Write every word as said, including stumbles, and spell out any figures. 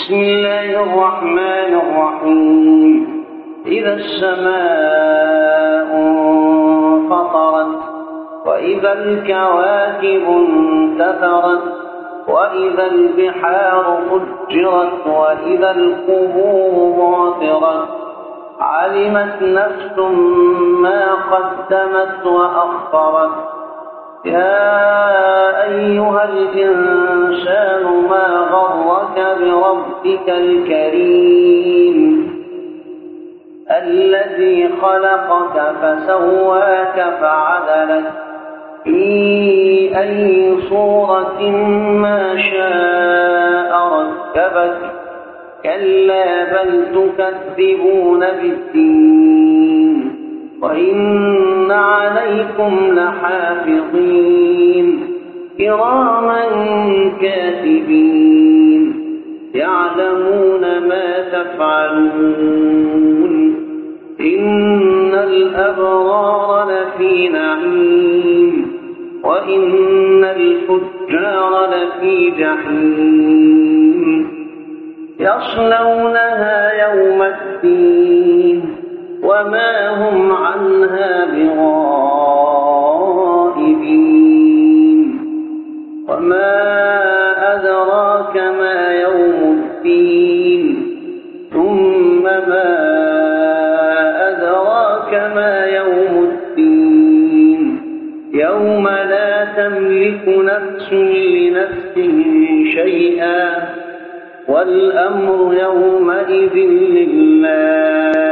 بسم الله الرحمن الرحيم إذا السماء انفطرت وإذا الكواكب انتثرت وإذا البحار فجرت وإذا القبور بعثرت علمت نفس ما قدمت وأخرت يا أيها الإنسان ما غرك بربك الكريم الذي خلقك فسواك فعدلك في أي صورة ما شاء ركبك كلا بل تكذبون بالدين وإن عليكم لحافظين كراما كاتبين يعلمون ما تفعلون إن الأبرار لفي نعيم وإن الفجار لفي جحيم يصلونها يوم الدين وما هم عنها بغائبين وما أدراك ما يوم الدين ثم ما أدراك ما يوم الدين يوم لا تملك نفس لنفس شيئا والأمر يومئذ لله